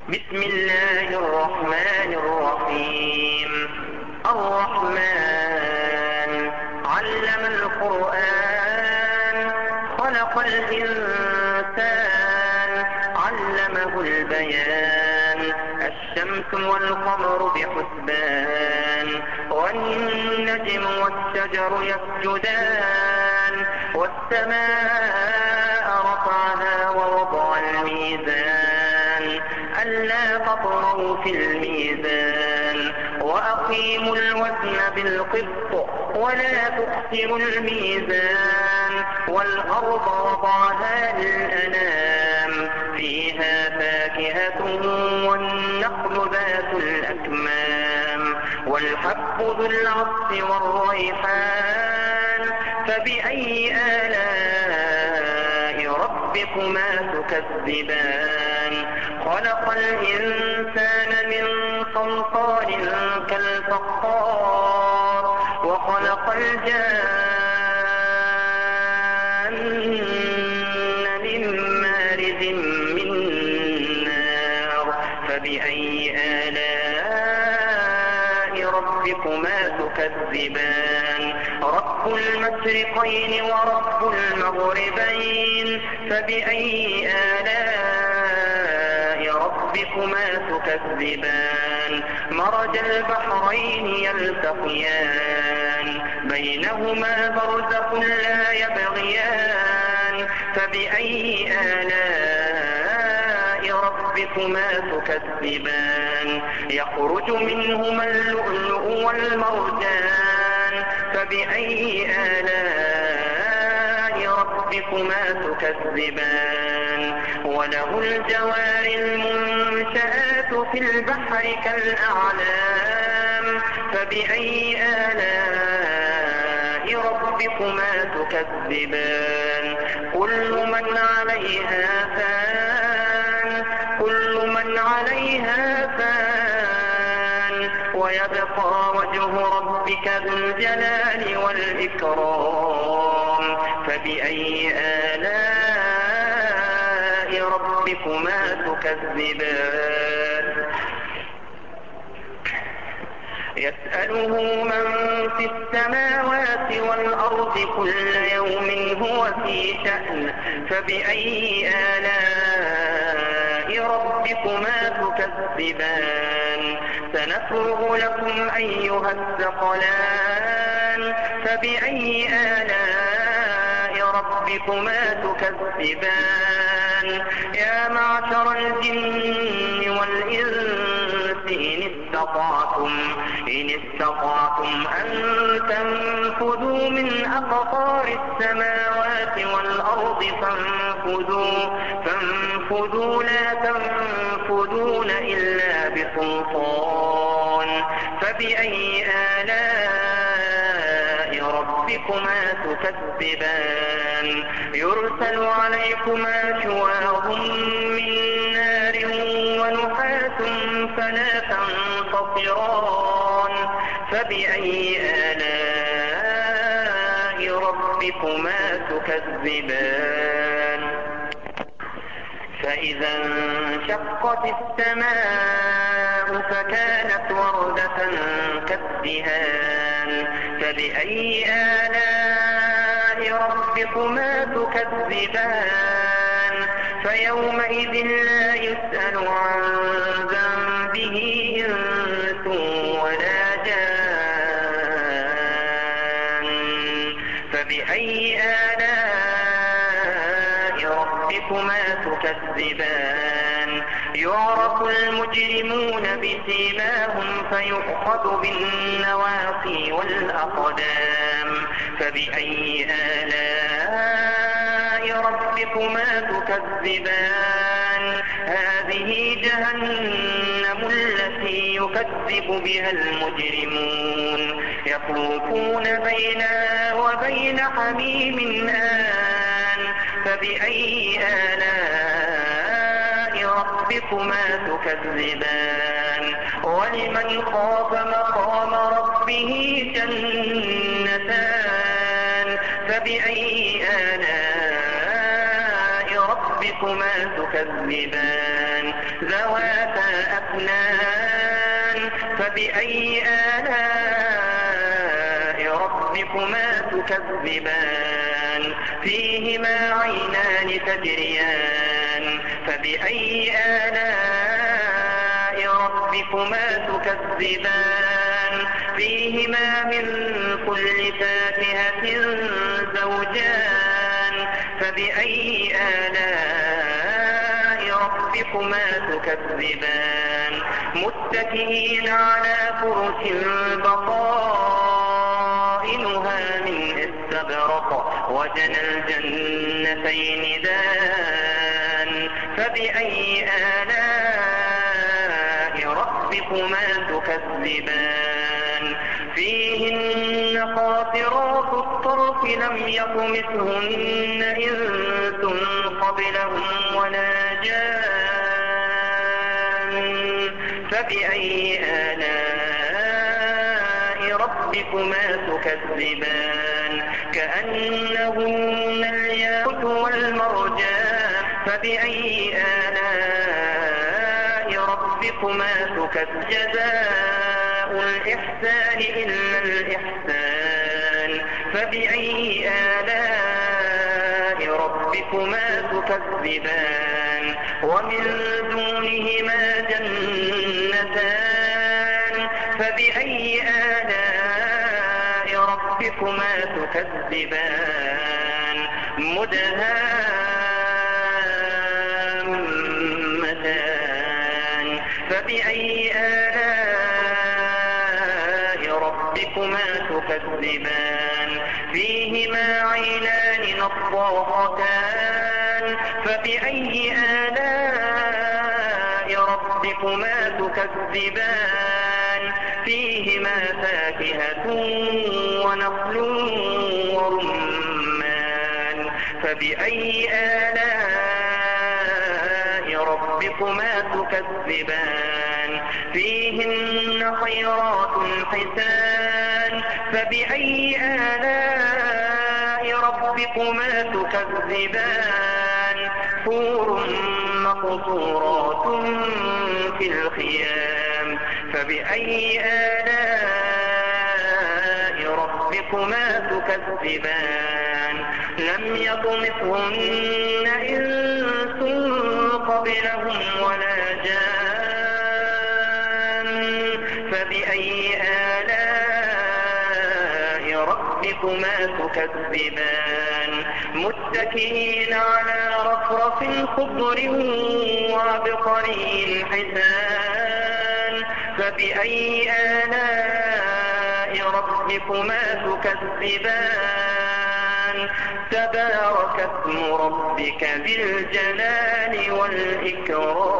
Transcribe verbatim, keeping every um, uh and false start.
بسم الله الرحمن الرحيم. الرحمن علم القرآن خلق الإنسان علمه البيان. الشمس والقمر بحسبان والنجم والشجر يسجدان والسماء رفعها ووضع الميزان ألا تطغوا في الميزان وأقيموا الوزن بالقسط ولا تخسروا الميزان والأرض وضعها للأنام فيها فاكهة والنخل ذات الأكمام والحب ذو العصف والريحان فبأي آلاء ربكما تكذبان خلق الإنسان من صلصال كالفخار وخلق الجان من مارج من نار فبأي آلاء ربكما تكذبان رب المشرقين ورب المغربين فبأي آلاء ربكما تكذبان مرج البحرين يلتقيان بينهما برزخ لا يبغيان فبأي آلاء ربكما تكذبان يخرج منهما اللؤلؤ والمرجان فبأي آلاء ربكما تكذبان وله الجوار المنشآت في البحر كالأعلام فبأي آلاء ربكما تكذبان كل من عليها فان كل من عليها فان ويبقى وجه ربك ذو الجلال والإكرام فبأي آلاء ربكما تكذبان يسأله من في السماوات والأرض كل يوم هو في شأن فبأي آلاء ربكما تكذبان سنفرغ لكم أيها الثقلان فبأي آلاء ربكما تكذبان يا معشر الجن والإنس إن استطعتم إن استطعتم أن تنفذوا من أقطار السماوات والأرض فانفذوا فانفذوا لا تنفذون إلا بسلطان فبأي آلاء ربكما تكذبان يرسل عليكما شواظ من نار ونحاس فلا تنتصران فبأي آلاء ربكما تكذبان فإذا انشقت السماء فكانت وردة كالدهان فبأي آلاء ربكما تكذبان فيومئذ لا يسأل عن ذنبه إنس ولا جان فبأي آلاء ربكما تكذبان يعرف المجرمون بسيماهم فيؤخذ بالنواصي والأقدام فبأي آلاء ربكما تكذبان هذه جهنم التي يكذب بها المجرمون يطوفون بينها وبين حميم آن فبأي آلاء ربكما تكذبان ولمن خاف مقام ربه جنتان فبأي آلاء ربكما تكذبان ذواتا أفنان فبأي آلاء ربكما تكذبان فيهما عينان تجريان فبأي آلاء ربكما تكذبان فيهما من كل فاكهة زوجان فبأي آلاء ربكما تكذبان متكئين على فرش بطائنها من استبرق وجنى الجنتين دان فبأي آلاء ربكما تكذبان فيهن قاصرات الطرف لم يطمثهن إنس قبلهم ولا جان فبأي آلاء ربكما تكذبان كأنهن الياقوت والمرجان فبأي آلاء ربكما تكذبان جزاء الإحسان إلا الإحسان فبأي آلاء ربكما تكذبان ومن دونهما جنتان فبأي آلاء ربكما تكذبان مدهامتان فبأي آلاء ربكما تكذبان فيهما عينان نضاختان فبأي آلاء ربكما تكذبان فيهما فاكهة ونخل ورمان فبأي آلاء ربكما تكذبان فيهن خيرات حسان فبأي آلاء ربكما تكذبان حور مقصورات في الخيام فبأي آلاء ربكما تكذبان لم يطمثهن إنس قبلهم ولا جان فبأي آلاء ربكما تكذبان متكئين على رفرف خضر وعبقري حسان فبأي آلاء ربكما تكذبان تبارك اسم ربك ذي الجلال والإكرام